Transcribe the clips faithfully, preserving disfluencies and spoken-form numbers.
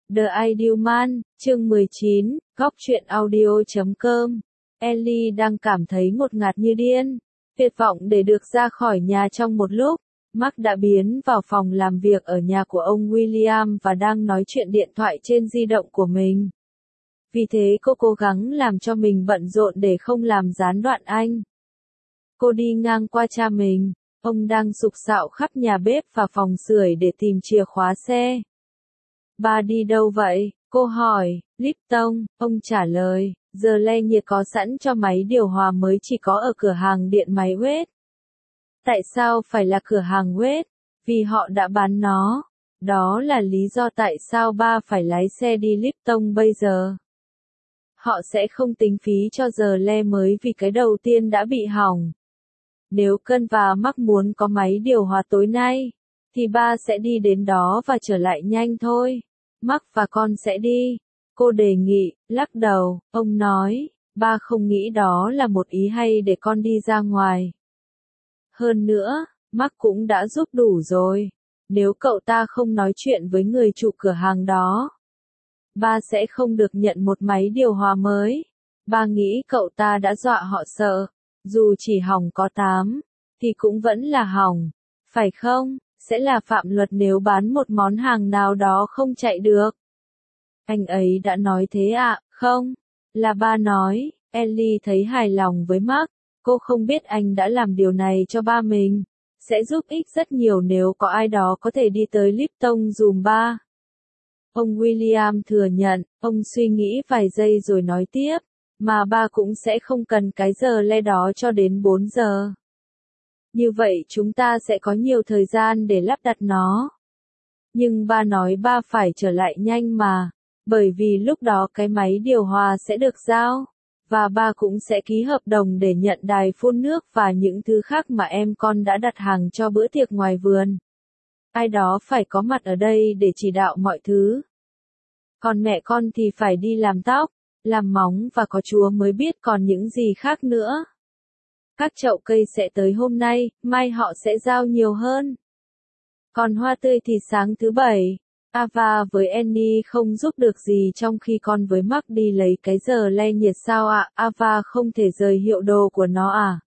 The Ideal Man, chương mười chín, góc truyện audio chấm com. Ellie đang cảm thấy ngột ngạt như điên, tuyệt vọng để được ra khỏi nhà trong một lúc. Mark đã biến vào phòng làm việc ở nhà của ông William và đang nói chuyện điện thoại trên di động của mình. Vì thế cô cố gắng làm cho mình bận rộn để không làm gián đoạn anh. Cô đi ngang qua cha mình, ông đang sục sạo khắp nhà bếp và phòng sưởi để tìm chìa khóa xe. Ba đi đâu vậy? Cô hỏi. Lipton, ông trả lời, giờ le nhiệt có sẵn cho máy điều hòa mới chỉ có ở cửa hàng điện máy West. Tại sao phải là cửa hàng West? Vì họ đã bán nó. Đó là lý do tại sao ba phải lái xe đi Lipton bây giờ. Họ sẽ không tính phí cho giờ le mới vì cái đầu tiên đã bị hỏng. Nếu Cân và Mark muốn có máy điều hòa tối nay, thì ba sẽ đi đến đó và trở lại nhanh thôi. Mark và con sẽ đi. Cô đề nghị, lắc đầu, ông nói, ba không nghĩ đó là một ý hay để con đi ra ngoài. Hơn nữa, Mark cũng đã giúp đủ rồi. Nếu cậu ta không nói chuyện với người chủ cửa hàng đó, ba sẽ không được nhận một máy điều hòa mới. Ba nghĩ cậu ta đã dọa họ sợ. Dù chỉ hỏng có tám, thì cũng vẫn là hỏng. Phải không? Sẽ là phạm luật nếu bán một món hàng nào đó không chạy được. Anh ấy đã nói thế ạ, à? Không? Là ba nói. Ellie thấy hài lòng với Mark. Cô không biết anh đã làm điều này cho ba mình. Sẽ giúp ích rất nhiều nếu có ai đó có thể đi tới Lipton dùm ba. Ông William thừa nhận, ông suy nghĩ vài giây rồi nói tiếp, mà ba cũng sẽ không cần cái giờ le đó cho đến bốn giờ. Như vậy chúng ta sẽ có nhiều thời gian để lắp đặt nó. Nhưng ba nói ba phải trở lại nhanh mà, bởi vì lúc đó cái máy điều hòa sẽ được giao, và ba cũng sẽ ký hợp đồng để nhận đài phun nước và những thứ khác mà em con đã đặt hàng cho bữa tiệc ngoài vườn. Ai đó phải có mặt ở đây để chỉ đạo mọi thứ. Còn mẹ con thì phải đi làm tóc, làm móng và có Chúa mới biết còn những gì khác nữa. Các chậu cây sẽ tới hôm nay, mai họ sẽ giao nhiều hơn. Còn hoa tươi thì sáng thứ bảy. Ava với Annie không giúp được gì trong khi con với Mark đi lấy cái giờ le nhiệt sao ạ? À? Ava không thể rời hiệu đồ của nó à?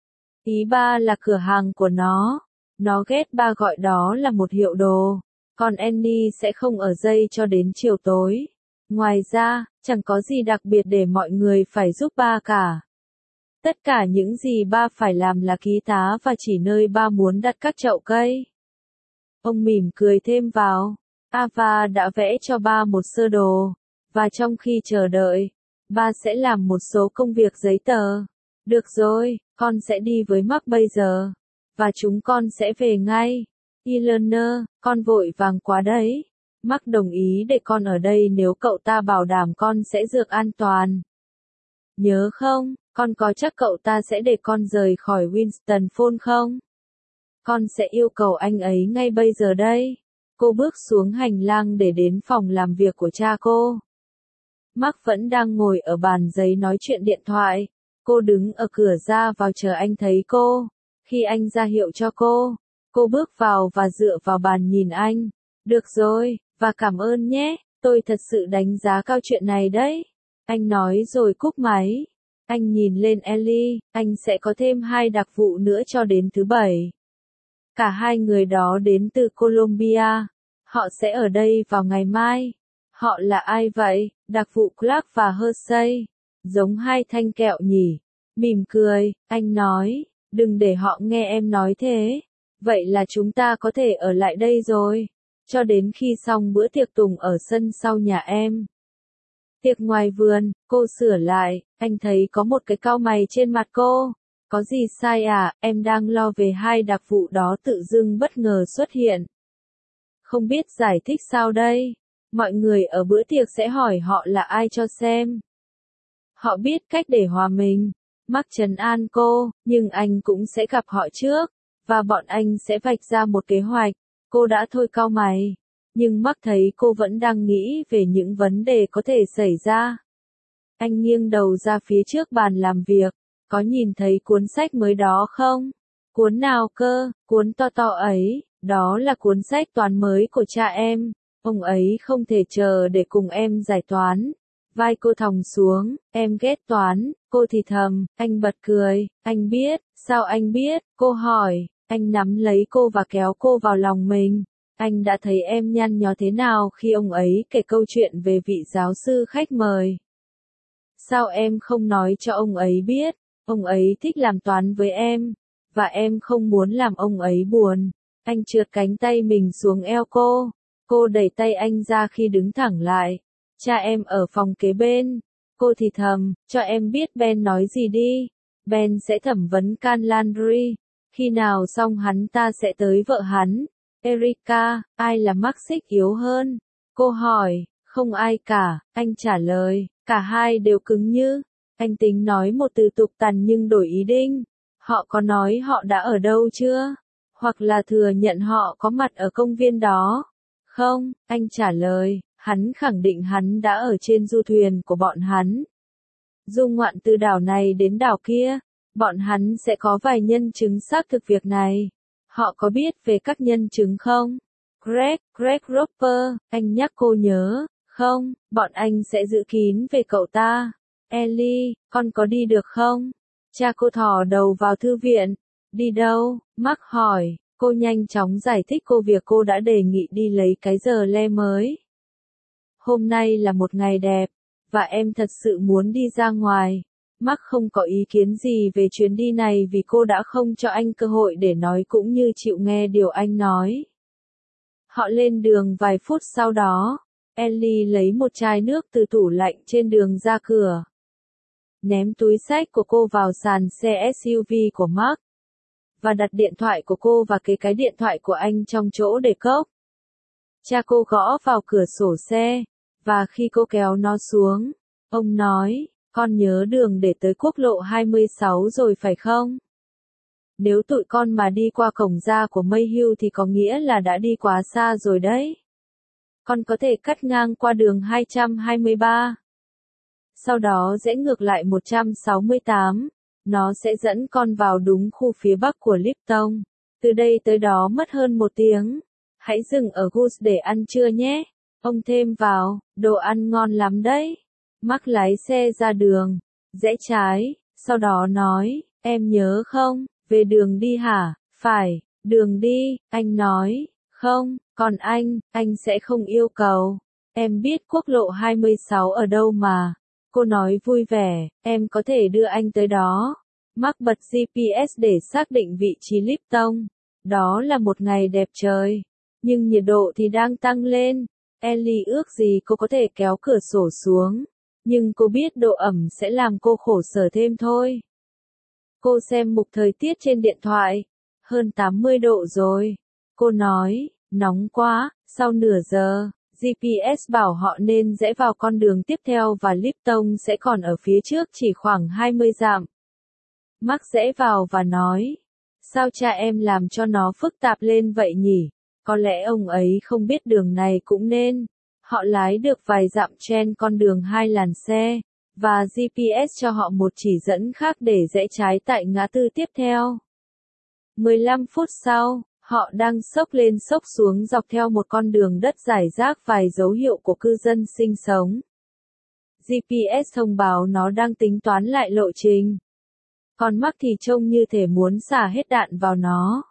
Ý ba là cửa hàng của nó. Nó ghét ba gọi đó là một hiệu đồ. Còn Annie sẽ không ở dây cho đến chiều tối. Ngoài ra, chẳng có gì đặc biệt để mọi người phải giúp ba cả. Tất cả những gì ba phải làm là ký tá và chỉ nơi ba muốn đặt các chậu cây. Ông mỉm cười thêm vào. Ava đã vẽ cho ba một sơ đồ, và trong khi chờ đợi, ba sẽ làm một số công việc giấy tờ. Được rồi, con sẽ đi với Mark bây giờ, và chúng con sẽ về ngay. Eleanor, con vội vàng quá đấy. Mark đồng ý để con ở đây nếu cậu ta bảo đảm con sẽ được an toàn. Nhớ không, con có chắc cậu ta sẽ để con rời khỏi Winston Phone không? Con sẽ yêu cầu anh ấy ngay bây giờ đây. Cô bước xuống hành lang để đến phòng làm việc của cha cô. Mark vẫn đang ngồi ở bàn giấy nói chuyện điện thoại. Cô đứng ở cửa ra vào chờ anh thấy cô. Khi anh ra hiệu cho cô, cô bước vào và dựa vào bàn nhìn anh. Được rồi, và cảm ơn nhé, tôi thật sự đánh giá cao chuyện này đấy. Anh nói rồi cúp máy. Anh nhìn lên Ellie, anh sẽ có thêm hai đặc vụ nữa cho đến thứ bảy. Cả hai người đó đến từ Colombia. Họ sẽ ở đây vào ngày mai. Họ là ai vậy? Đặc vụ Clark và Hershey. Giống hai thanh kẹo nhỉ? Mỉm cười, anh nói, đừng để họ nghe em nói thế. Vậy là chúng ta có thể ở lại đây rồi. Cho đến khi xong bữa tiệc tùng ở sân sau nhà em. Tiệc ngoài vườn, cô sửa lại, anh thấy có một cái cau mày trên mặt cô. Có gì sai à, em đang lo về hai đặc vụ đó tự dưng bất ngờ xuất hiện. Không biết giải thích sao đây. Mọi người ở bữa tiệc sẽ hỏi họ là ai cho xem. Họ biết cách để hòa mình. Mark trấn an cô, nhưng anh cũng sẽ gặp họ trước. Và bọn anh sẽ vạch ra một kế hoạch. Cô đã thôi cau mày. Nhưng Mark thấy cô vẫn đang nghĩ về những vấn đề có thể xảy ra. Anh nghiêng đầu ra phía trước bàn làm việc. Có nhìn thấy cuốn sách mới đó không? Cuốn nào cơ? Cuốn to to ấy. Đó là cuốn sách toán mới của cha em. Ông ấy không thể chờ để cùng em giải toán. Vai cô thòng xuống, em ghét toán, cô thì thầm, anh bật cười, anh biết, sao anh biết, cô hỏi, anh nắm lấy cô và kéo cô vào lòng mình. Anh đã thấy em nhăn nhó thế nào khi ông ấy kể câu chuyện về vị giáo sư khách mời. Sao em không nói cho ông ấy biết, ông ấy thích làm toán với em, và em không muốn làm ông ấy buồn. Anh trượt cánh tay mình xuống eo cô, cô đẩy tay anh ra khi đứng thẳng lại. Cha em ở phòng kế bên. Cô thì thầm, cho em biết Ben nói gì đi. Ben sẽ thẩm vấn Can Landry. Khi nào xong hắn ta sẽ tới vợ hắn. Erica, ai là mắc xích yếu hơn? Cô hỏi, không ai cả, anh trả lời, cả hai đều cứng như. Anh tính nói một từ tục tằn nhưng đổi ý định. Họ có nói họ đã ở đâu chưa? Hoặc là thừa nhận họ có mặt ở công viên đó? Không, anh trả lời. Hắn khẳng định hắn đã ở trên du thuyền của bọn hắn. Du ngoạn từ đảo này đến đảo kia, bọn hắn sẽ có vài nhân chứng xác thực việc này. Họ có biết về các nhân chứng không? Greg, Greg Roper, anh nhắc cô nhớ, không, bọn anh sẽ giữ kín về cậu ta. Ellie, con có đi được không? Cha cô thò đầu vào thư viện. Đi đâu? Mark hỏi, cô nhanh chóng giải thích cô việc cô đã đề nghị đi lấy cái giờ le mới. Hôm nay là một ngày đẹp, và em thật sự muốn đi ra ngoài. Mark không có ý kiến gì về chuyến đi này vì cô đã không cho anh cơ hội để nói cũng như chịu nghe điều anh nói. Họ lên đường vài phút sau đó, Ellie lấy một chai nước từ tủ lạnh trên đường ra cửa. Ném túi xách của cô vào sàn xe ét u vê của Mark. Và đặt điện thoại của cô và kế cái điện thoại của anh trong chỗ để cốc. Cha cô gõ vào cửa sổ xe, và khi cô kéo nó xuống, ông nói, con nhớ đường để tới quốc lộ hai mươi sáu rồi phải không? Nếu tụi con mà đi qua cổng ra của Mayhew thì có nghĩa là đã đi quá xa rồi đấy. Con có thể cắt ngang qua đường hai trăm hai mươi ba. Sau đó rẽ ngược lại một trăm sáu mươi tám. Nó sẽ dẫn con vào đúng khu phía bắc của Lipton. Từ đây tới đó mất hơn một tiếng. Hãy dừng ở Goose để ăn trưa nhé. Ông thêm vào, đồ ăn ngon lắm đấy. Mark lái xe ra đường, rẽ trái, sau đó nói, em nhớ không, về đường đi hả? Phải, đường đi, anh nói, không, còn anh, anh sẽ không yêu cầu. Em biết quốc lộ hai mươi sáu ở đâu mà. Cô nói vui vẻ, em có thể đưa anh tới đó. Mark bật giê pê ét để xác định vị trí Lipton. Đó là một ngày đẹp trời. Nhưng nhiệt độ thì đang tăng lên. Ellie ước gì cô có thể kéo cửa sổ xuống. Nhưng cô biết độ ẩm sẽ làm cô khổ sở thêm thôi. Cô xem mục thời tiết trên điện thoại. Hơn tám mươi độ rồi. Cô nói, nóng quá, sau nửa giờ, giê pê ét bảo họ nên rẽ vào con đường tiếp theo và Lipton sẽ còn ở phía trước chỉ khoảng hai mươi dặm. Mark rẽ vào và nói, sao cha em làm cho nó phức tạp lên vậy nhỉ? Có lẽ ông ấy không biết đường này cũng nên. Họ lái được vài dặm trên con đường hai làn xe, và giê pê ét cho họ một chỉ dẫn khác để rẽ trái tại ngã tư tiếp theo. mười lăm phút sau, họ đang xốc lên xốc xuống dọc theo một con đường đất rải rác vài dấu hiệu của cư dân sinh sống. giê pê ét thông báo nó đang tính toán lại lộ trình. Còn Mark thì trông như thể muốn xả hết đạn vào nó.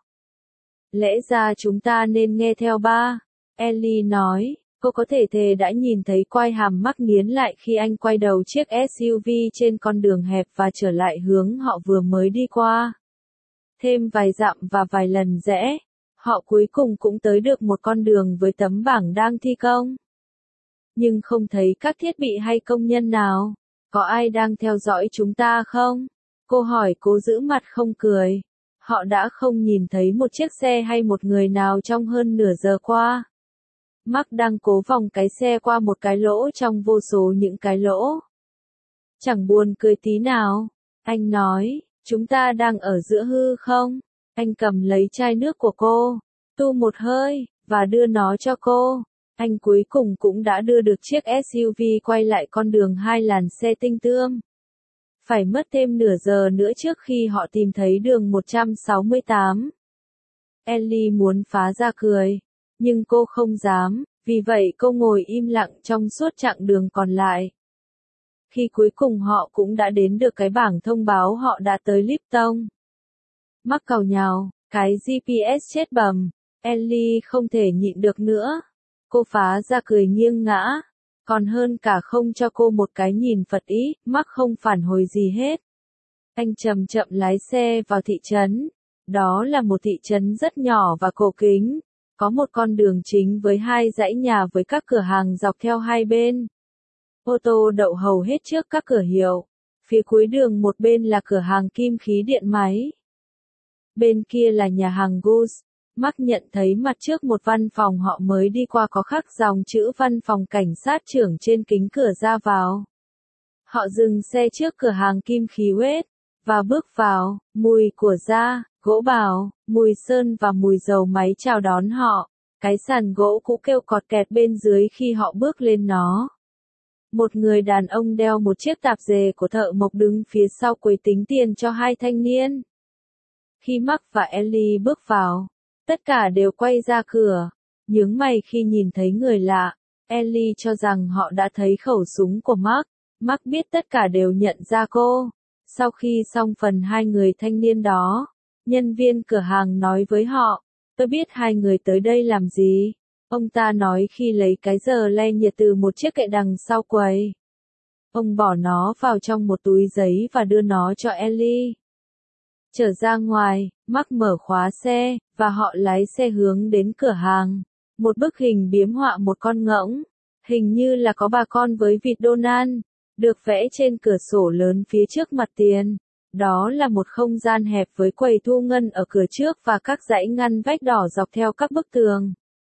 Lẽ ra chúng ta nên nghe theo ba, Ellie nói. Cô có thể thề đã nhìn thấy quai hàm Mark nghiến lại khi anh quay đầu chiếc ét u vê trên con đường hẹp và trở lại hướng họ vừa mới đi qua. Thêm vài dặm và vài lần rẽ, họ cuối cùng cũng tới được một con đường với tấm bảng đang thi công. Nhưng không thấy các thiết bị hay công nhân nào. Có ai đang theo dõi chúng ta không? Cô hỏi cố giữ mặt không cười. Họ đã không nhìn thấy một chiếc xe hay một người nào trong hơn nửa giờ qua. Mark đang cố vòng cái xe qua một cái lỗ trong vô số những cái lỗ. Chẳng buồn cười tí nào. Anh nói, chúng ta đang ở giữa hư không? Anh cầm lấy chai nước của cô, tu một hơi, và đưa nó cho cô. Anh cuối cùng cũng đã đưa được chiếc ét u vê quay lại con đường hai làn xe tinh tươm. Phải mất thêm nửa giờ nữa trước khi họ tìm thấy đường một trăm sáu mươi tám. Ellie muốn phá ra cười. Nhưng cô không dám, Vì vậy cô ngồi im lặng trong suốt chặng đường còn lại. Khi cuối cùng họ cũng đã đến được cái bảng thông báo họ đã tới Lipton. Mark càu nhàu, cái giê pê ét chết bầm. Ellie không thể nhịn được nữa. Cô phá ra cười nghiêng ngã. Còn hơn cả không cho cô một cái nhìn phật ý, Mark không phản hồi gì hết. Anh chậm chậm lái xe vào thị trấn. Đó là một thị trấn rất nhỏ và cổ kính. Có một con đường chính với hai dãy nhà với các cửa hàng dọc theo hai bên. Ô tô đậu hầu hết trước các cửa hiệu. Phía cuối đường một bên là cửa hàng kim khí điện máy. Bên kia là nhà hàng Goose. Mark nhận thấy mặt trước một văn phòng họ mới đi qua có khắc dòng chữ văn phòng cảnh sát trưởng trên kính cửa ra vào. Họ dừng xe trước cửa hàng kim khí West, và bước vào, mùi của da, gỗ bào, mùi sơn và mùi dầu máy chào đón họ. Cái sàn gỗ cũ kêu cọt kẹt bên dưới khi họ bước lên nó. Một người đàn ông đeo một chiếc tạp dề của thợ mộc đứng phía sau quầy tính tiền cho hai thanh niên. Khi Mark và Ellie bước vào, tất cả đều quay ra cửa, nhướng mày khi nhìn thấy người lạ. Ellie cho rằng họ đã thấy khẩu súng của Mark. Mark biết tất cả đều nhận ra cô. Sau khi xong phần hai người thanh niên đó, nhân viên cửa hàng nói với họ, tôi biết hai người tới đây làm gì. Ông ta nói khi lấy cái giờ le nhiệt từ một chiếc kệ đằng sau quầy. Ông bỏ nó vào trong một túi giấy và đưa nó cho Ellie. Trở ra ngoài, Mark mở khóa xe, và họ lái xe hướng đến cửa hàng. Một bức hình biếm họa một con ngỗng, hình như là có bà con với vịt Donald, được vẽ trên cửa sổ lớn phía trước mặt tiền. Đó là một không gian hẹp với quầy thu ngân ở cửa trước và các dãy ngăn vách đỏ dọc theo các bức tường.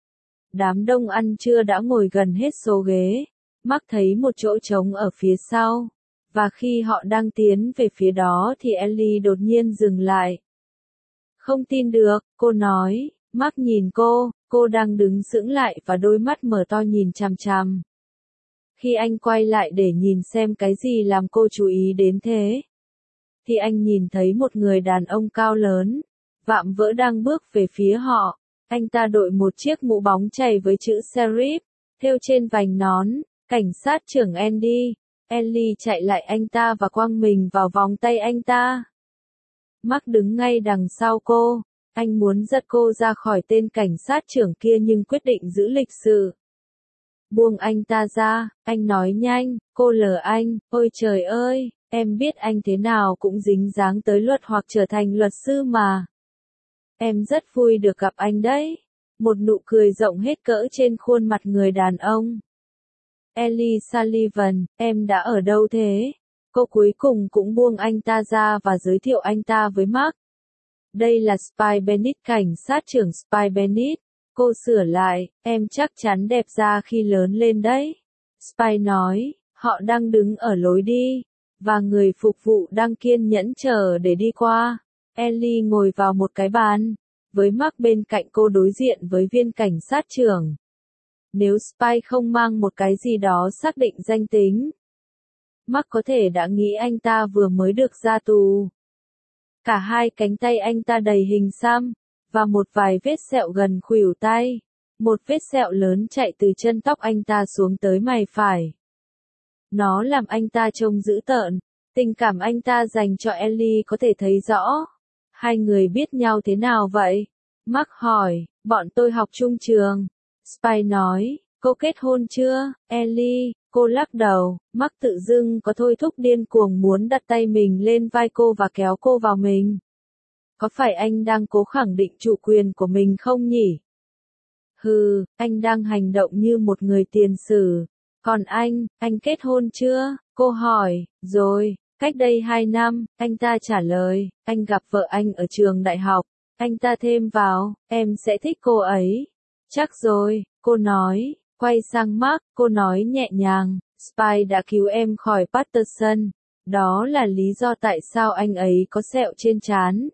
Đám đông ăn trưa đã ngồi gần hết số ghế. Mark thấy một chỗ trống ở phía sau. Và khi họ đang tiến về phía đó thì Ellie đột nhiên dừng lại. Không tin được, cô nói. Mark nhìn cô, cô đang đứng sững lại và đôi mắt mở to nhìn chằm chằm. Khi anh quay lại để nhìn xem cái gì làm cô chú ý đến thế, thì anh nhìn thấy một người đàn ông cao lớn, vạm vỡ đang bước về phía họ. Anh ta đội một chiếc mũ bóng chày với chữ sheriff, thêu trên vành nón, cảnh sát trưởng Andy. Ellie chạy lại anh ta và quăng mình vào vòng tay anh ta. Mark đứng ngay đằng sau cô. Anh muốn giật cô ra khỏi tên cảnh sát trưởng kia nhưng quyết định giữ lịch sự. Buông anh ta ra, anh nói nhanh, cô lờ anh, ôi trời ơi, em biết anh thế nào cũng dính dáng tới luật hoặc trở thành luật sư mà. Em rất vui được gặp anh đấy. Một nụ cười rộng hết cỡ trên khuôn mặt người đàn ông. Ellie Sullivan, em đã ở đâu thế? Cô cuối cùng cũng buông anh ta ra và giới thiệu anh ta với Mark. Đây là Spy Bennett, cảnh sát trưởng Spy Bennett. Cô sửa lại, em chắc chắn đẹp ra khi lớn lên đấy. Spy nói, họ đang đứng ở lối đi, và người phục vụ đang kiên nhẫn chờ để đi qua. Ellie ngồi vào một cái bàn, với Mark bên cạnh cô đối diện với viên cảnh sát trưởng. Nếu Spy không mang một cái gì đó xác định danh tính, Mark có thể đã nghĩ anh ta vừa mới được ra tù. Cả hai cánh tay anh ta đầy hình xăm, và một vài vết sẹo gần khuỷu tay. Một vết sẹo lớn chạy từ chân tóc anh ta xuống tới mày phải. Nó làm anh ta trông dữ tợn. Tình cảm anh ta dành cho Ellie có thể thấy rõ. Hai người biết nhau thế nào vậy? Mark hỏi, bọn tôi học chung trường. Spy nói, cô kết hôn chưa, Ellie? Cô lắc đầu. Mark tự dưng có thôi thúc điên cuồng muốn đặt tay mình lên vai cô và kéo cô vào mình. Có phải anh đang cố khẳng định chủ quyền của mình không nhỉ? Hừ, anh đang hành động như một người tiền sử. Còn anh, anh kết hôn chưa? Cô hỏi. Rồi, cách đây hai năm, anh ta trả lời. Anh gặp vợ anh ở trường đại học. Anh ta thêm vào, em sẽ thích cô ấy. Chắc rồi, cô nói. Quay sang Mark, cô nói nhẹ nhàng. Spy đã cứu em khỏi Patterson. Đó là lý do tại sao anh ấy có sẹo trên trán.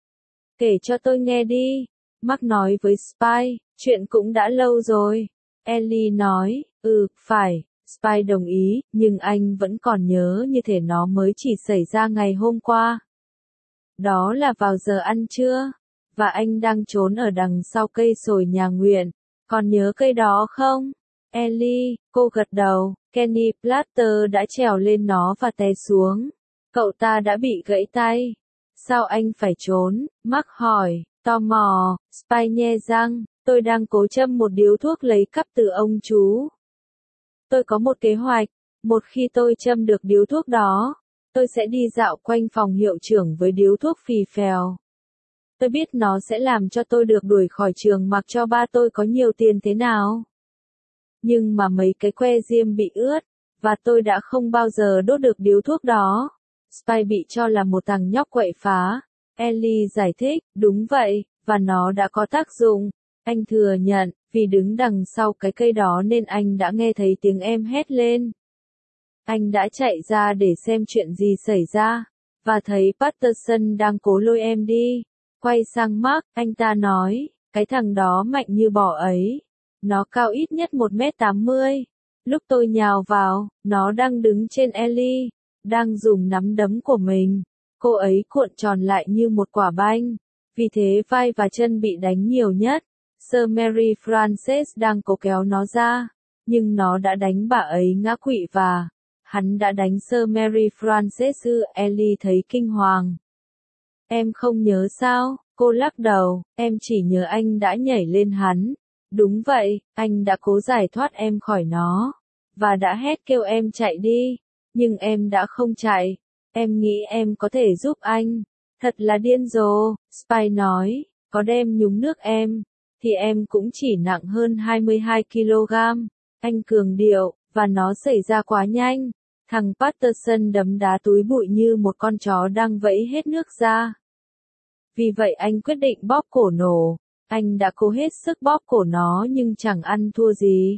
Kể cho tôi nghe đi. Mark nói với Spy, chuyện cũng đã lâu rồi. Ellie nói, ừ, phải. Spy đồng ý, nhưng anh vẫn còn nhớ như thể nó mới chỉ xảy ra ngày hôm qua. Đó là vào giờ ăn trưa, và anh đang trốn ở đằng sau cây sồi nhà nguyện. Còn nhớ cây đó không? Ellie, cô gật đầu. Kenny Platter đã trèo lên nó và té xuống. Cậu ta đã bị gãy tay. Sao anh phải trốn? Mark hỏi, tò mò. Spy nhe răng, tôi đang cố châm một điếu thuốc lấy cắp từ ông chú. Tôi có một kế hoạch. Một khi tôi châm được điếu thuốc đó, tôi sẽ đi dạo quanh phòng hiệu trưởng với điếu thuốc phì phèo. Tôi biết nó sẽ làm cho tôi được đuổi khỏi trường mặc cho ba tôi có nhiều tiền thế nào. Nhưng mà mấy cái que diêm bị ướt, và tôi đã không bao giờ đốt được điếu thuốc đó. Spy bị cho là một thằng nhóc quậy phá. Ellie giải thích, đúng vậy, và nó đã có tác dụng. Anh thừa nhận, vì đứng đằng sau cái cây đó nên anh đã nghe thấy tiếng em hét lên. Anh đã chạy ra để xem chuyện gì xảy ra, và thấy Patterson đang cố lôi em đi. Quay sang Mark, anh ta nói, cái thằng đó mạnh như bò ấy. Nó cao ít nhất một mét tám mươi. Lúc tôi nhào vào, nó đang đứng trên Ellie, đang dùng nắm đấm của mình. Cô ấy cuộn tròn lại như một quả banh. Vì thế vai và chân bị đánh nhiều nhất. Sir Mary Frances đang cố kéo nó ra, nhưng nó đã đánh bà ấy ngã quỵ và hắn đã đánh Sir Mary Frances. Ellie thấy kinh hoàng. Em không nhớ sao? Cô lắc đầu, em chỉ nhớ anh đã nhảy lên hắn. Đúng vậy, anh đã cố giải thoát em khỏi nó, và đã hét kêu em chạy đi, nhưng em đã không chạy. Em nghĩ em có thể giúp anh. Thật là điên rồ, Spy nói, có đem nhúng nước em, thì em cũng chỉ nặng hơn hai mươi hai ki lô gam. Anh cường điệu, và nó xảy ra quá nhanh. Thằng Patterson đấm đá túi bụi như một con chó đang vẫy hết nước ra. Vì vậy anh quyết định bóp cổ nổ. Anh đã cố hết sức bóp cổ nó nhưng chẳng ăn thua gì.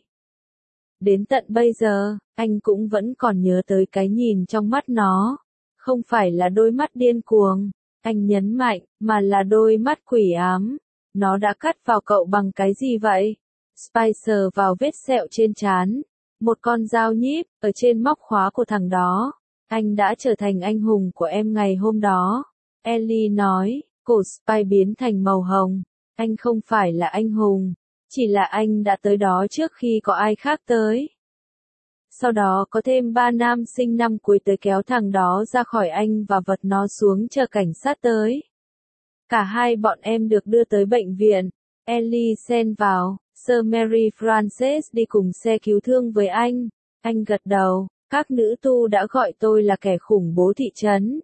Đến tận bây giờ, anh cũng vẫn còn nhớ tới cái nhìn trong mắt nó. Không phải là đôi mắt điên cuồng, anh nhấn mạnh, mà là đôi mắt quỷ ám. Nó đã cắt vào cậu bằng cái gì vậy? Spicer vào vết sẹo trên trán. Một con dao nhíp, ở trên móc khóa của thằng đó. Anh đã trở thành anh hùng của em ngày hôm đó. Ellie nói, cổ Spy biến thành màu hồng. Anh không phải là anh hùng, chỉ là anh đã tới đó trước khi có ai khác tới. Sau đó có thêm ba nam sinh năm cuối tới kéo thằng đó ra khỏi anh và vật nó xuống chờ cảnh sát tới. Cả hai bọn em được đưa tới bệnh viện. Ellie xen vào, Sir Mary Frances đi cùng xe cứu thương với anh. Anh gật đầu, các nữ tu đã gọi tôi là kẻ khủng bố thị trấn.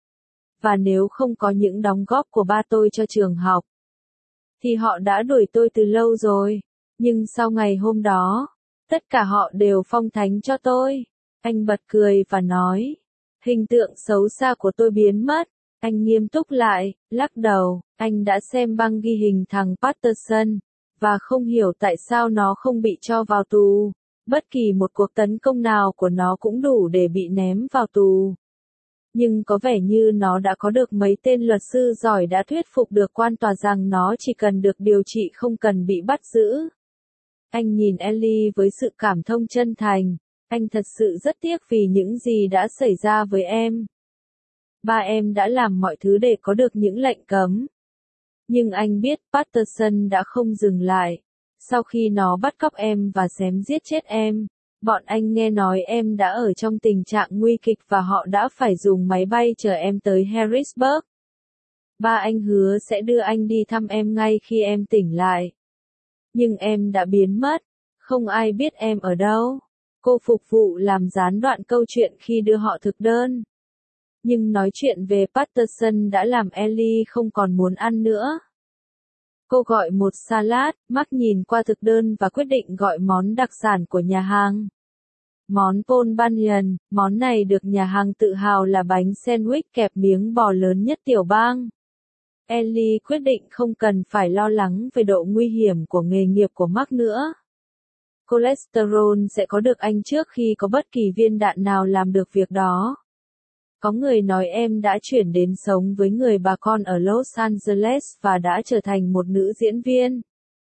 Và nếu không có những đóng góp của ba tôi cho trường học, thì họ đã đuổi tôi từ lâu rồi. Nhưng sau ngày hôm đó, tất cả họ đều phong thánh cho tôi. Anh bật cười và nói, hình tượng xấu xa của tôi biến mất. Anh nghiêm túc lại, lắc đầu, anh đã xem băng ghi hình thằng Patterson, và không hiểu tại sao nó không bị cho vào tù. Bất kỳ một cuộc tấn công nào của nó cũng đủ để bị ném vào tù. Nhưng có vẻ như nó đã có được mấy tên luật sư giỏi đã thuyết phục được quan tòa rằng nó chỉ cần được điều trị không cần bị bắt giữ. Anh nhìn Ellie với sự cảm thông chân thành. Anh thật sự rất tiếc vì những gì đã xảy ra với em. Ba em đã làm mọi thứ để có được những lệnh cấm. Nhưng anh biết Patterson đã không dừng lại. Sau khi nó bắt cóc em và xém giết chết em, bọn anh nghe nói em đã ở trong tình trạng nguy kịch và họ đã phải dùng máy bay chở em tới Harrisburg. Ba anh hứa sẽ đưa anh đi thăm em ngay khi em tỉnh lại. Nhưng em đã biến mất, không ai biết em ở đâu. Cô phục vụ làm gián đoạn câu chuyện khi đưa họ thực đơn. Nhưng nói chuyện về Patterson đã làm Ellie không còn muốn ăn nữa. Cô gọi một salad, Mark nhìn qua thực đơn và quyết định gọi món đặc sản của nhà hàng. Món Paul Bunyan, món này được nhà hàng tự hào là bánh sandwich kẹp miếng bò lớn nhất tiểu bang. Ellie quyết định không cần phải lo lắng về độ nguy hiểm của nghề nghiệp của Mark nữa. Cholesterol sẽ có được anh trước khi có bất kỳ viên đạn nào làm được việc đó. Có người nói em đã chuyển đến sống với người bà con ở Los Angeles và đã trở thành một nữ diễn viên.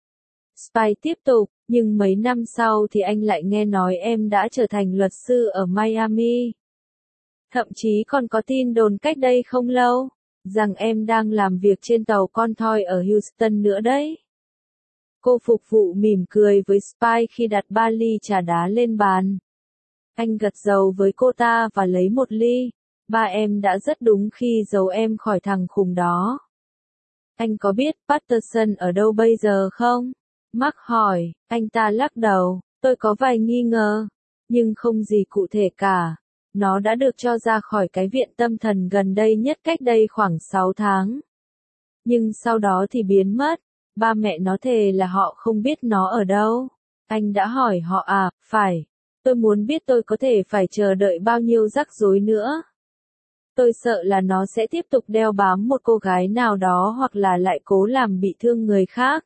Spy tiếp tục, nhưng mấy năm sau thì anh lại nghe nói em đã trở thành luật sư ở Miami. Thậm chí còn có tin đồn cách đây không lâu, rằng em đang làm việc trên tàu con thoi ở Houston nữa đấy. Cô phục vụ mỉm cười với Spy khi đặt ba ly trà đá lên bàn. Anh gật đầu với cô ta và lấy một ly. Ba em đã rất đúng khi giấu em khỏi thằng khùng đó. Anh có biết Patterson ở đâu bây giờ không? Mark hỏi, anh ta lắc đầu, tôi có vài nghi ngờ, nhưng không gì cụ thể cả. Nó đã được cho ra khỏi cái viện tâm thần gần đây nhất cách đây khoảng sáu tháng. Nhưng sau đó thì biến mất, ba mẹ nó thề là họ không biết nó ở đâu. Anh đã hỏi họ à, phải. Tôi muốn biết tôi có thể phải chờ đợi bao nhiêu rắc rối nữa. Tôi sợ là nó sẽ tiếp tục đeo bám một cô gái nào đó hoặc là lại cố làm bị thương người khác.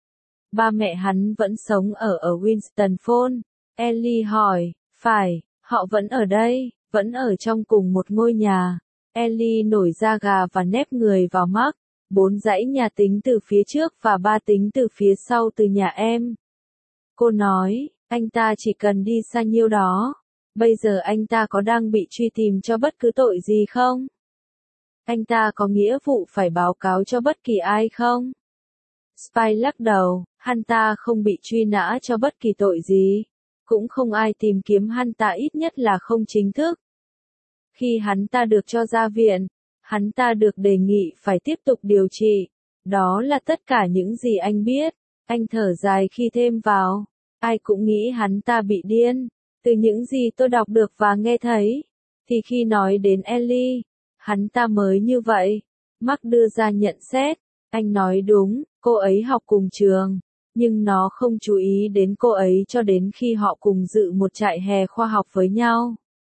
Ba mẹ hắn vẫn sống ở ở Winston Falls. Ellie hỏi, phải, họ vẫn ở đây, vẫn ở trong cùng một ngôi nhà. Ellie nổi da gà và nép người vào Mark. Bốn dãy nhà tính từ phía trước và ba tính từ phía sau từ nhà em. Cô nói, anh ta chỉ cần đi xa nhiêu đó. Bây giờ anh ta có đang bị truy tìm cho bất cứ tội gì không? Anh ta có nghĩa vụ phải báo cáo cho bất kỳ ai không? Spy lắc đầu, hắn ta không bị truy nã cho bất kỳ tội gì. Cũng không ai tìm kiếm hắn ta, ít nhất là không chính thức. Khi hắn ta được cho ra viện, hắn ta được đề nghị phải tiếp tục điều trị. Đó là tất cả những gì anh biết. Anh thở dài khi thêm vào. Ai cũng nghĩ hắn ta bị điên. Từ những gì tôi đọc được và nghe thấy, thì khi nói đến Ellie, hắn ta mới như vậy. Mark đưa ra nhận xét. Anh nói đúng, cô ấy học cùng trường, nhưng nó không chú ý đến cô ấy cho đến khi họ cùng dự một trại hè khoa học với nhau.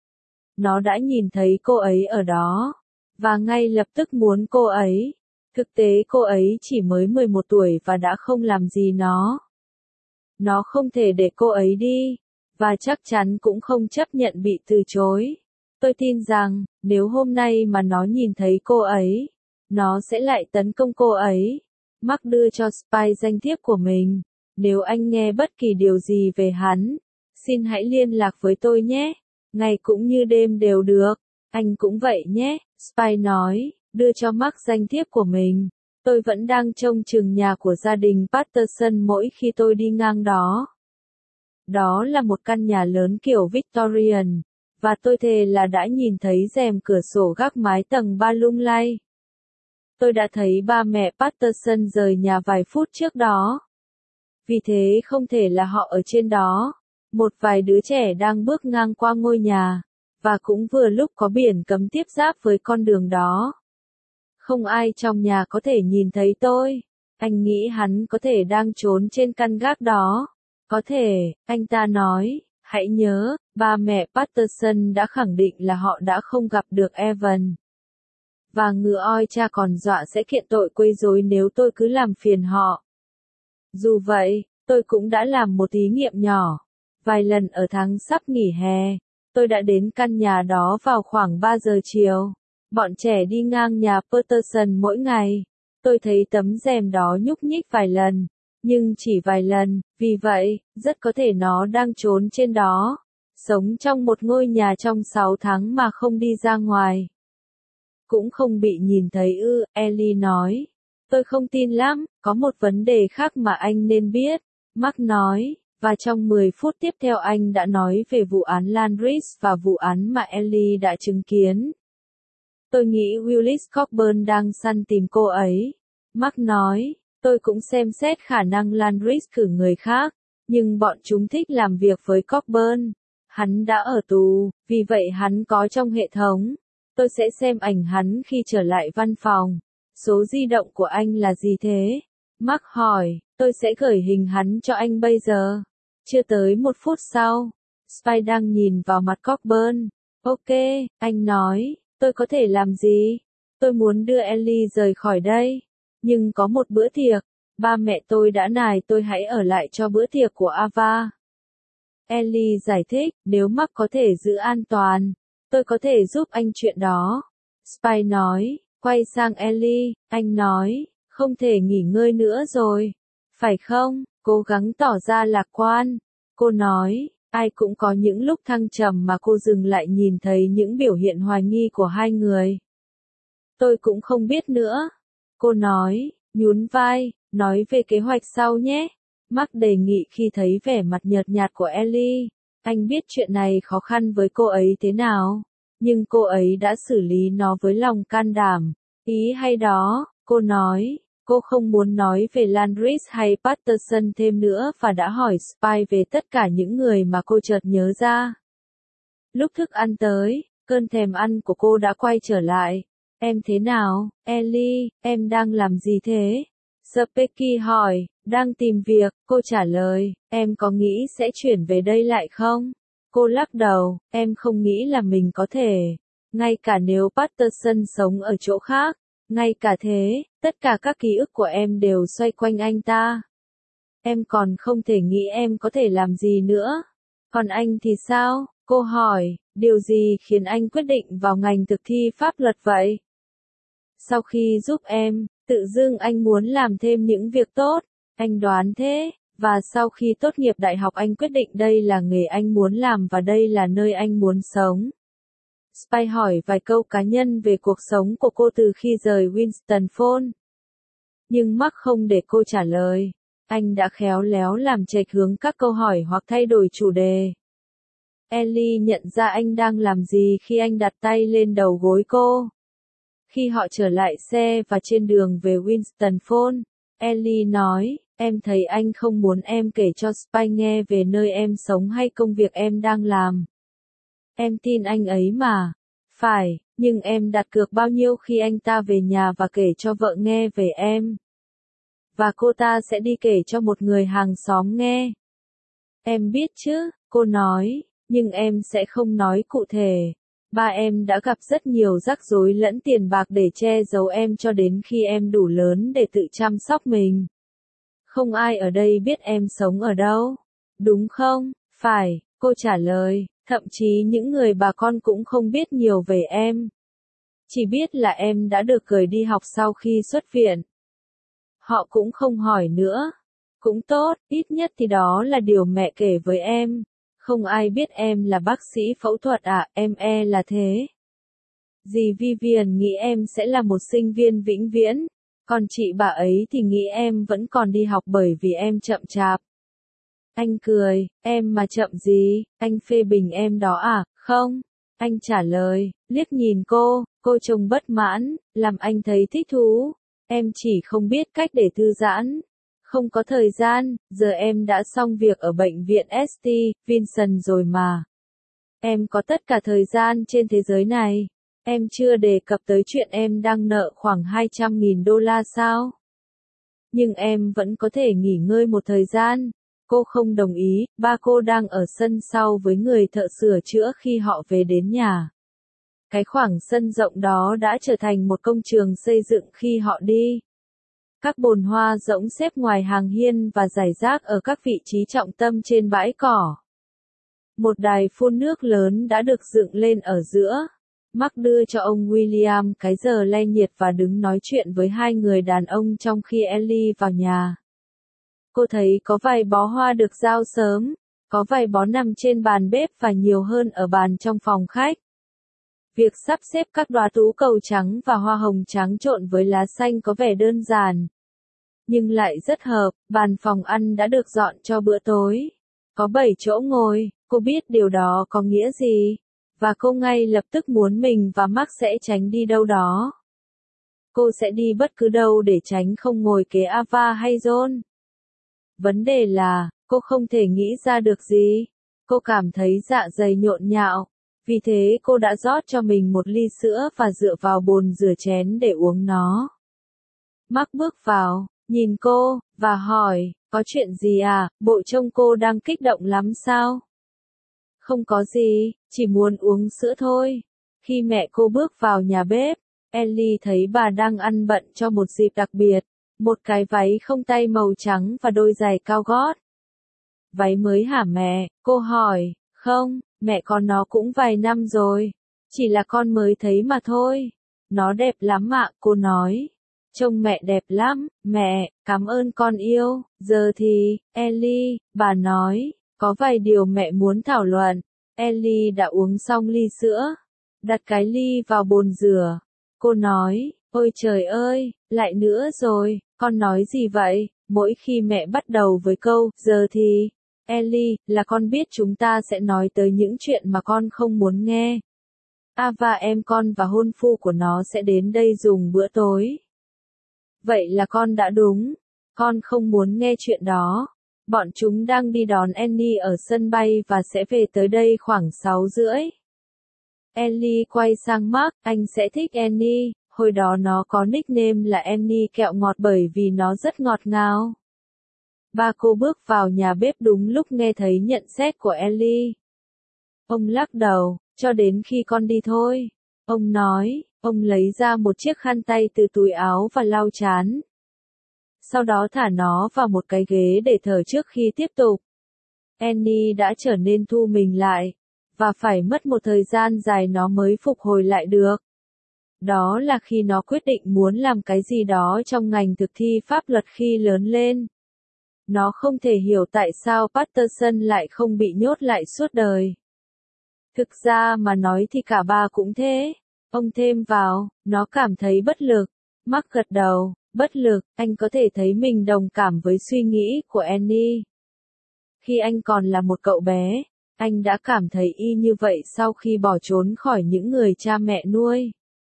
Nó đã nhìn thấy cô ấy ở đó, và ngay lập tức muốn cô ấy. Thực tế cô ấy chỉ mới mười một tuổi và đã không làm gì nó. Nó không thể để cô ấy đi, và chắc chắn cũng không chấp nhận bị từ chối. Tôi tin rằng, nếu hôm nay mà nó nhìn thấy cô ấy, nó sẽ lại tấn công cô ấy. Mark đưa cho Spy danh thiếp của mình. Nếu anh nghe bất kỳ điều gì về hắn, xin hãy liên lạc với tôi nhé. Ngày cũng như đêm đều được. Anh cũng vậy nhé, Spy nói, đưa cho Mark danh thiếp của mình. Tôi vẫn đang trông chừng nhà của gia đình Patterson mỗi khi tôi đi ngang đó. Đó là một căn nhà lớn kiểu Victorian, và tôi thề là đã nhìn thấy rèm cửa sổ gác mái tầng ba lung lay. Tôi đã thấy ba mẹ Patterson rời nhà vài phút trước đó. Vì thế không thể là họ ở trên đó. Một vài đứa trẻ đang bước ngang qua ngôi nhà, và cũng vừa lúc có biển cấm tiếp giáp với con đường đó. Không ai trong nhà có thể nhìn thấy tôi. Anh nghĩ hắn có thể đang trốn trên căn gác đó. Có thể, anh ta nói, hãy nhớ, ba mẹ Patterson đã khẳng định là họ đã không gặp được Evan. Và ngựa oi cha còn dọa sẽ kiện tội quấy rối nếu tôi cứ làm phiền họ. Dù vậy, tôi cũng đã làm một thí nghiệm nhỏ. Vài lần ở tháng sắp nghỉ hè, tôi đã đến căn nhà đó vào khoảng ba giờ chiều. Bọn trẻ đi ngang nhà Patterson mỗi ngày. Tôi thấy tấm rèm đó nhúc nhích vài lần, nhưng chỉ vài lần, vì vậy, rất có thể nó đang trốn trên đó. Sống trong một ngôi nhà trong sáu tháng mà không đi ra ngoài. Cũng không bị nhìn thấy ư, Ellie nói. Tôi không tin lắm, có một vấn đề khác mà anh nên biết, Mark nói, và trong mười phút tiếp theo anh đã nói về vụ án Landris và vụ án mà Ellie đã chứng kiến. Tôi nghĩ Willis Cockburn đang săn tìm cô ấy. Mark nói, tôi cũng xem xét khả năng Landris cử người khác, nhưng bọn chúng thích làm việc với Cockburn. Hắn đã ở tù, vì vậy hắn có trong hệ thống. Tôi sẽ xem ảnh hắn khi trở lại văn phòng. Số di động của anh là gì thế? Mark hỏi, tôi sẽ gửi hình hắn cho anh bây giờ. Chưa tới một phút sau, Spy đang nhìn vào mặt Cockburn. Ok, anh nói, tôi có thể làm gì? Tôi muốn đưa Ellie rời khỏi đây. Nhưng có một bữa tiệc, ba mẹ tôi đã nài tôi hãy ở lại cho bữa tiệc của Ava. Ellie giải thích, nếu Mark có thể giữ an toàn, tôi có thể giúp anh chuyện đó. Spy nói, quay sang Ellie, anh nói, không thể nghỉ ngơi nữa rồi. Phải không? Cố gắng tỏ ra lạc quan. Cô nói, ai cũng có những lúc thăng trầm mà cô dừng lại nhìn thấy những biểu hiện hoài nghi của hai người. Tôi cũng không biết nữa. Cô nói, nhún vai, nói về kế hoạch sau nhé. Mark đề nghị khi thấy vẻ mặt nhợt nhạt của Ellie. Anh biết chuyện này khó khăn với cô ấy thế nào, nhưng cô ấy đã xử lý nó với lòng can đảm. Ý hay đó, cô nói. Cô không muốn nói về Landris hay Patterson thêm nữa và đã hỏi Spy về tất cả những người mà cô chợt nhớ ra. Lúc thức ăn tới, cơn thèm ăn của cô đã quay trở lại. Em thế nào, Ellie, em đang làm gì thế? Specky hỏi, đang tìm việc, cô trả lời, em có nghĩ sẽ chuyển về đây lại không? Cô lắc đầu, em không nghĩ là mình có thể. Ngay cả nếu Patterson sống ở chỗ khác, ngay cả thế, tất cả các ký ức của em đều xoay quanh anh ta. Em còn không thể nghĩ em có thể làm gì nữa. Còn anh thì sao? Cô hỏi, điều gì khiến anh quyết định vào ngành thực thi pháp luật vậy? Sau khi giúp em, tự dưng anh muốn làm thêm những việc tốt, anh đoán thế, và sau khi tốt nghiệp đại học anh quyết định đây là nghề anh muốn làm và đây là nơi anh muốn sống. Spy hỏi vài câu cá nhân về cuộc sống của cô từ khi rời Winston-Phone. Nhưng Mark không để cô trả lời. Anh đã khéo léo làm chệch hướng các câu hỏi hoặc thay đổi chủ đề. Ellie nhận ra anh đang làm gì khi anh đặt tay lên đầu gối cô. Khi họ trở lại xe và trên đường về Winston-Phone, Ellie nói, em thấy anh không muốn em kể cho Spy nghe về nơi em sống hay công việc em đang làm. Em tin anh ấy mà. Phải, nhưng em đặt cược bao nhiêu khi anh ta về nhà và kể cho vợ nghe về em. Và cô ta sẽ đi kể cho một người hàng xóm nghe. Em biết chứ, cô nói, nhưng em sẽ không nói cụ thể. Ba em đã gặp rất nhiều rắc rối lẫn tiền bạc để che giấu em cho đến khi em đủ lớn để tự chăm sóc mình. Không ai ở đây biết em sống ở đâu. Đúng không? Phải, cô trả lời. Thậm chí những người bà con cũng không biết nhiều về em. Chỉ biết là em đã được gửi đi học sau khi xuất viện. Họ cũng không hỏi nữa. Cũng tốt, ít nhất thì đó là điều mẹ kể với em. Không ai biết em là bác sĩ phẫu thuật à, em e là thế. Dì Vivian nghĩ em sẽ là một sinh viên vĩnh viễn. Còn chị bà ấy thì nghĩ em vẫn còn đi học bởi vì em chậm chạp. Anh cười, em mà chậm gì, anh phê bình em đó à, không? Anh trả lời, liếc nhìn cô, cô trông bất mãn, làm anh thấy thích thú. Em chỉ không biết cách để thư giãn. Không có thời gian, giờ em đã xong việc ở bệnh viện ét tê, Vincent rồi mà. Em có tất cả thời gian trên thế giới này. Em chưa đề cập tới chuyện em đang nợ khoảng hai trăm nghìn đô la sao? Nhưng em vẫn có thể nghỉ ngơi một thời gian. Cô không đồng ý, ba cô đang ở sân sau với người thợ sửa chữa khi họ về đến nhà. Cái khoảng sân rộng đó đã trở thành một công trường xây dựng khi họ đi. Các bồn hoa rỗng xếp ngoài hàng hiên và rải rác ở các vị trí trọng tâm trên bãi cỏ. Một đài phun nước lớn đã được dựng lên ở giữa. Mark đưa cho ông William cái giờ le nhiệt và đứng nói chuyện với hai người đàn ông trong khi Ellie vào nhà. Cô thấy có vài bó hoa được giao sớm, có vài bó nằm trên bàn bếp và nhiều hơn ở bàn trong phòng khách. Việc sắp xếp các đóa tú cầu trắng và hoa hồng trắng trộn với lá xanh có vẻ đơn giản, nhưng lại rất hợp. Bàn phòng ăn đã được dọn cho bữa tối. Có bảy chỗ ngồi, cô biết điều đó có nghĩa gì, và cô ngay lập tức muốn mình và Mark sẽ tránh đi đâu đó. Cô sẽ đi bất cứ đâu để tránh không ngồi kế Ava hay John. Vấn đề là, cô không thể nghĩ ra được gì. Cô cảm thấy dạ dày nhộn nhạo. Vì thế cô đã rót cho mình một ly sữa và dựa vào bồn rửa chén để uống nó. Mark bước vào, nhìn cô, và hỏi, có chuyện gì à, bộ trông cô đang kích động lắm sao? Không có gì, chỉ muốn uống sữa thôi. Khi mẹ cô bước vào nhà bếp, Ellie thấy bà đang ăn bận cho một dịp đặc biệt. Một cái váy không tay màu trắng và đôi giày cao gót. Váy mới hả mẹ? Cô hỏi. Không, mẹ con nó cũng vài năm rồi. Chỉ là con mới thấy mà thôi. Nó đẹp lắm ạ, cô nói. Trông mẹ đẹp lắm, mẹ, cảm ơn con yêu. Giờ thì, Ellie, bà nói, có vài điều mẹ muốn thảo luận. Ellie đã uống xong ly sữa. Đặt cái ly vào bồn rửa. Cô nói, ôi trời ơi, lại nữa rồi, con nói gì vậy? Mỗi khi mẹ bắt đầu với câu, giờ thì, Ellie, là con biết chúng ta sẽ nói tới những chuyện mà con không muốn nghe. Ava em con và hôn phu của nó sẽ đến đây dùng bữa tối. Vậy là con đã đúng. Con không muốn nghe chuyện đó. Bọn chúng đang đi đón Annie ở sân bay và sẽ về tới đây khoảng sáu rưỡi. Ellie quay sang Mark, anh sẽ thích Annie. Hồi đó nó có nickname là Annie kẹo ngọt bởi vì nó rất ngọt ngào. Ba cô bước vào nhà bếp đúng lúc nghe thấy nhận xét của Ellie. Ông lắc đầu, cho đến khi con đi thôi. Ông nói, ông lấy ra một chiếc khăn tay từ túi áo và lau chán. Sau đó thả nó vào một cái ghế để thở trước khi tiếp tục. Annie đã trở nên thu mình lại, và phải mất một thời gian dài nó mới phục hồi lại được. Đó là khi nó quyết định muốn làm cái gì đó trong ngành thực thi pháp luật khi lớn lên. Nó không thể hiểu tại sao Patterson lại không bị nhốt lại suốt đời. Thực ra mà nói thì cả ba cũng thế. Ông thêm vào, nó cảm thấy bất lực. Mark gật đầu, bất lực, anh có thể thấy mình đồng cảm với suy nghĩ của Annie. Khi anh còn là một cậu bé, anh đã cảm thấy y như vậy sau khi bỏ trốn khỏi những người cha mẹ nuôi.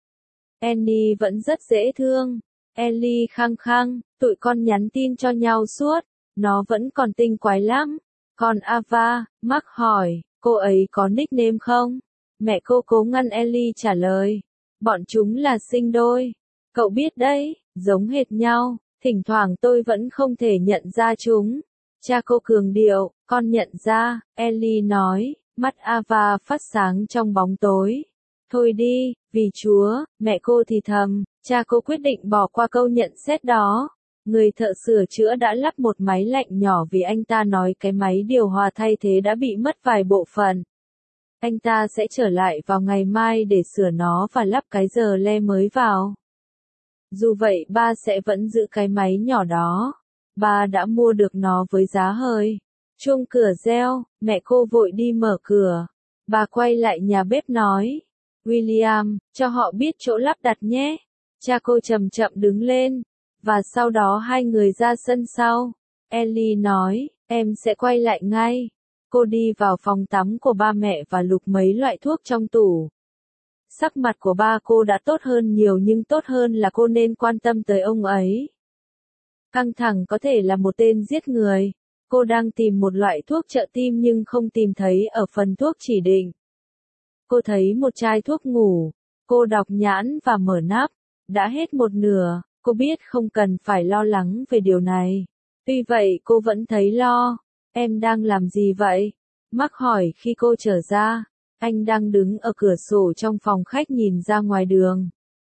Annie vẫn rất dễ thương. Ellie khăng khăng, tụi con nhắn tin cho nhau suốt. Nó vẫn còn tinh quái lắm. Còn Ava, Mark hỏi, cô ấy có nickname không? Mẹ cô cố ngăn Ellie trả lời. Bọn chúng là sinh đôi. Cậu biết đấy, giống hệt nhau. Thỉnh thoảng tôi vẫn không thể nhận ra chúng. Cha cô cường điệu, con nhận ra, Ellie nói, mắt Ava phát sáng trong bóng tối. Thôi đi, vì Chúa, mẹ cô thì thầm, cha cô quyết định bỏ qua câu nhận xét đó. Người thợ sửa chữa đã lắp một máy lạnh nhỏ vì anh ta nói cái máy điều hòa thay thế đã bị mất vài bộ phận. Anh ta sẽ trở lại vào ngày mai để sửa nó và lắp cái giờ le mới vào. Dù vậy ba sẽ vẫn giữ cái máy nhỏ đó. Ba đã mua được nó với giá hời. Chuông cửa reo, mẹ cô vội đi mở cửa. Bà quay lại nhà bếp nói. William, cho họ biết chỗ lắp đặt nhé. Cha cô chậm chậm đứng lên. Và sau đó hai người ra sân sau. Ellie nói, em sẽ quay lại ngay. Cô đi vào phòng tắm của ba mẹ và lục mấy loại thuốc trong tủ. Sắc mặt của ba cô đã tốt hơn nhiều nhưng tốt hơn là cô nên quan tâm tới ông ấy. Căng thẳng có thể là một tên giết người. Cô đang tìm một loại thuốc trợ tim nhưng không tìm thấy ở phần thuốc chỉ định. Cô thấy một chai thuốc ngủ. Cô đọc nhãn và mở nắp. Đã hết một nửa. Cô biết không cần phải lo lắng về điều này. Tuy vậy cô vẫn thấy lo. Em đang làm gì vậy? Mark hỏi khi cô trở ra. Anh đang đứng ở cửa sổ trong phòng khách nhìn ra ngoài đường.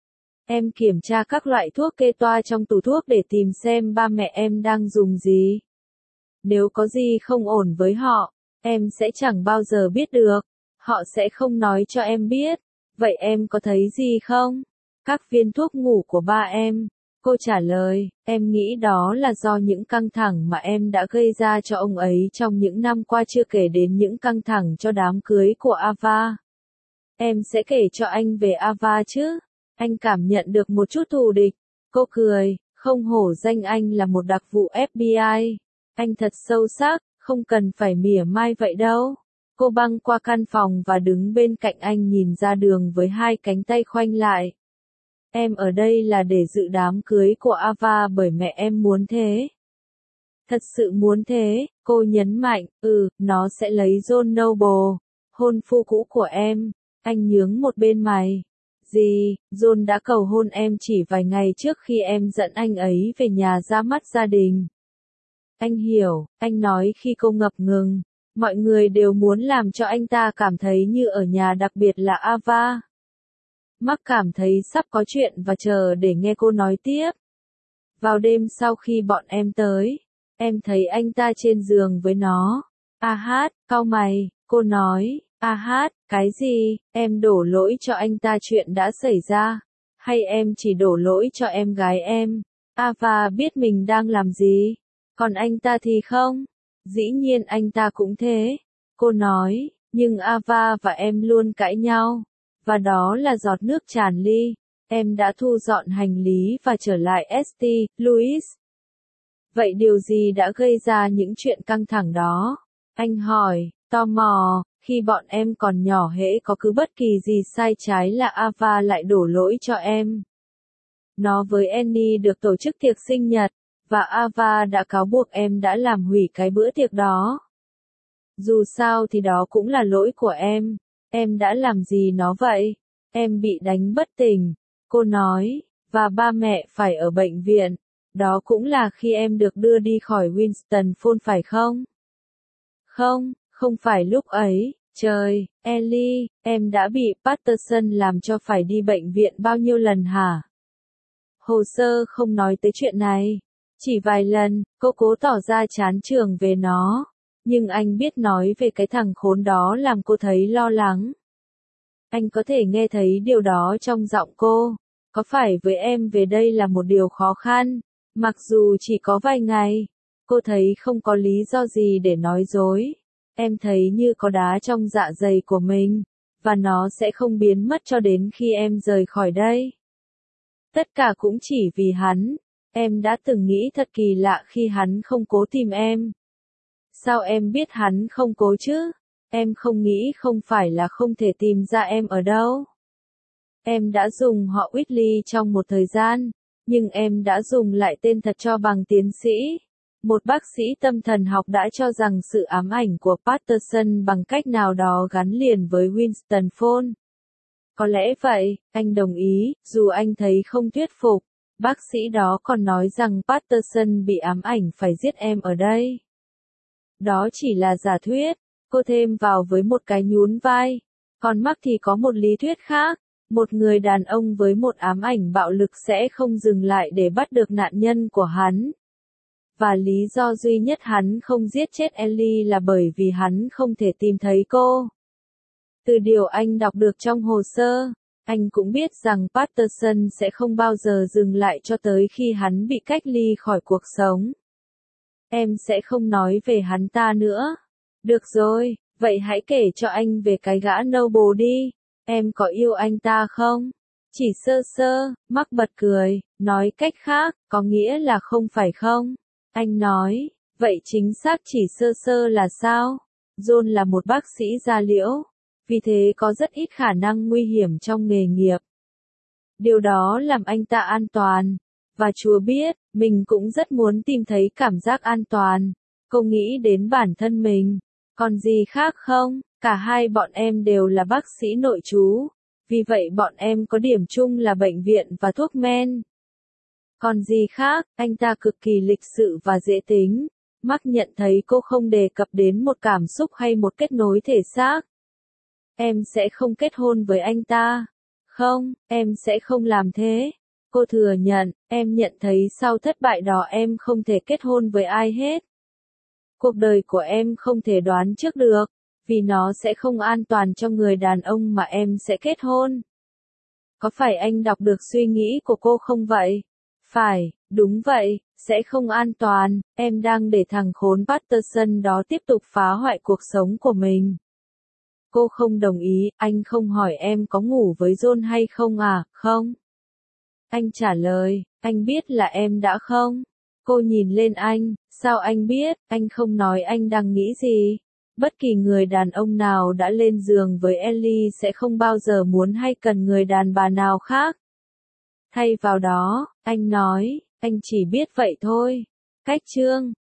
Em kiểm tra các loại thuốc kê toa trong tủ thuốc để tìm xem ba mẹ em đang dùng gì. Nếu có gì không ổn với họ, em sẽ chẳng bao giờ biết được. Họ sẽ không nói cho em biết. Vậy em có thấy gì không? Các viên thuốc ngủ của ba em. Cô trả lời, em nghĩ đó là do những căng thẳng mà em đã gây ra cho ông ấy trong những năm qua chưa kể đến những căng thẳng cho đám cưới của Ava. Em sẽ kể cho anh về Ava chứ? Anh cảm nhận được một chút thù địch. Cô cười, không hổ danh anh là một đặc vụ ép bê i. Anh thật sâu sắc, không cần phải mỉa mai vậy đâu. Cô băng qua căn phòng và đứng bên cạnh anh nhìn ra đường với hai cánh tay khoanh lại. Em ở đây là để dự đám cưới của Ava bởi mẹ em muốn thế. Thật sự muốn thế, cô nhấn mạnh, ừ, nó sẽ lấy John Noble, hôn phu cũ của em. Anh nhướng một bên mày. Gì, John đã cầu hôn em chỉ vài ngày trước khi em dẫn anh ấy về nhà ra mắt gia đình. Anh hiểu, anh nói khi cô ngập ngừng. Mọi người đều muốn làm cho anh ta cảm thấy như ở nhà, đặc biệt là Ava. Mark cảm thấy sắp có chuyện và chờ để nghe cô nói tiếp. Vào đêm sau khi bọn em tới, em thấy anh ta trên giường với nó. A hát, cau mày, cô nói, A hát, cái gì, em đổ lỗi cho anh ta chuyện đã xảy ra, hay em chỉ đổ lỗi cho em gái em? Ava biết mình đang làm gì, còn anh ta thì không. Dĩ nhiên anh ta cũng thế. Cô nói, nhưng Ava và em luôn cãi nhau. Và đó là giọt nước tràn ly. Em đã thu dọn hành lý và trở lại Saint Louis. Vậy điều gì đã gây ra những chuyện căng thẳng đó? Anh hỏi, tò mò, khi bọn em còn nhỏ hễ có cứ bất kỳ gì sai trái là Ava lại đổ lỗi cho em. Nó với Annie được tổ chức tiệc sinh nhật, và Ava đã cáo buộc em đã làm hủy cái bữa tiệc đó. Dù sao thì đó cũng là lỗi của em. Em đã làm gì nó vậy? Em bị đánh bất tỉnh, cô nói, và ba mẹ phải ở bệnh viện. Đó cũng là khi em được đưa đi khỏi Winston Falls phải không? Không, không phải lúc ấy. Trời, Ellie, em đã bị Patterson làm cho phải đi bệnh viện bao nhiêu lần hả? Hồ sơ không nói tới chuyện này. Chỉ vài lần, cô cố tỏ ra chán chường về nó. Nhưng anh biết nói về cái thằng khốn đó làm cô thấy lo lắng. Anh có thể nghe thấy điều đó trong giọng cô. Có phải với em về đây là một điều khó khăn? Mặc dù chỉ có vài ngày, cô thấy không có lý do gì để nói dối. Em thấy như có đá trong dạ dày của mình, và nó sẽ không biến mất cho đến khi em rời khỏi đây. Tất cả cũng chỉ vì hắn. Em đã từng nghĩ thật kỳ lạ khi hắn không cố tìm em. Sao em biết hắn không cố chứ? Em không nghĩ không phải là không thể tìm ra em ở đâu. Em đã dùng họ Whitley trong một thời gian, nhưng em đã dùng lại tên thật cho bằng tiến sĩ. Một bác sĩ tâm thần học đã cho rằng sự ám ảnh của Patterson bằng cách nào đó gắn liền với Winston Falls. Có lẽ vậy, anh đồng ý, dù anh thấy không thuyết phục. Bác sĩ đó còn nói rằng Patterson bị ám ảnh phải giết em ở đây. Đó chỉ là giả thuyết, cô thêm vào với một cái nhún vai. Còn Mark thì có một lý thuyết khác. Một người đàn ông với một ám ảnh bạo lực sẽ không dừng lại để bắt được nạn nhân của hắn. Và lý do duy nhất hắn không giết chết Ellie là bởi vì hắn không thể tìm thấy cô. Từ điều anh đọc được trong hồ sơ, anh cũng biết rằng Patterson sẽ không bao giờ dừng lại cho tới khi hắn bị cách ly khỏi cuộc sống. Em sẽ không nói về hắn ta nữa. Được rồi, vậy hãy kể cho anh về cái gã Noble đi. Em có yêu anh ta không? Chỉ sơ sơ, Mark bật cười, nói cách khác, có nghĩa là không phải không? Anh nói, vậy chính xác chỉ sơ sơ là sao? John là một bác sĩ da liễu, vì thế có rất ít khả năng nguy hiểm trong nghề nghiệp. Điều đó làm anh ta an toàn, và Chúa biết, mình cũng rất muốn tìm thấy cảm giác an toàn. Cô nghĩ đến bản thân mình, còn gì khác không? Cả hai bọn em đều là bác sĩ nội trú, vì vậy bọn em có điểm chung là bệnh viện và thuốc men. Còn gì khác, anh ta cực kỳ lịch sự và dễ tính. Mark nhận thấy cô không đề cập đến một cảm xúc hay một kết nối thể xác. Em sẽ không kết hôn với anh ta. Không, em sẽ không làm thế. Cô thừa nhận, em nhận thấy sau thất bại đó em không thể kết hôn với ai hết. Cuộc đời của em không thể đoán trước được, vì nó sẽ không an toàn cho người đàn ông mà em sẽ kết hôn. Có phải anh đọc được suy nghĩ của cô không vậy? Phải, đúng vậy, sẽ không an toàn, em đang để thằng khốn Patterson đó tiếp tục phá hoại cuộc sống của mình. Cô không đồng ý, anh không hỏi em có ngủ với John hay không à, không? Anh trả lời, anh biết là em đã không? Cô nhìn lên anh, sao anh biết, anh không nói anh đang nghĩ gì? Bất kỳ người đàn ông nào đã lên giường với Ellie sẽ không bao giờ muốn hay cần người đàn bà nào khác. Thay vào đó, anh nói, anh chỉ biết vậy thôi. Cách chương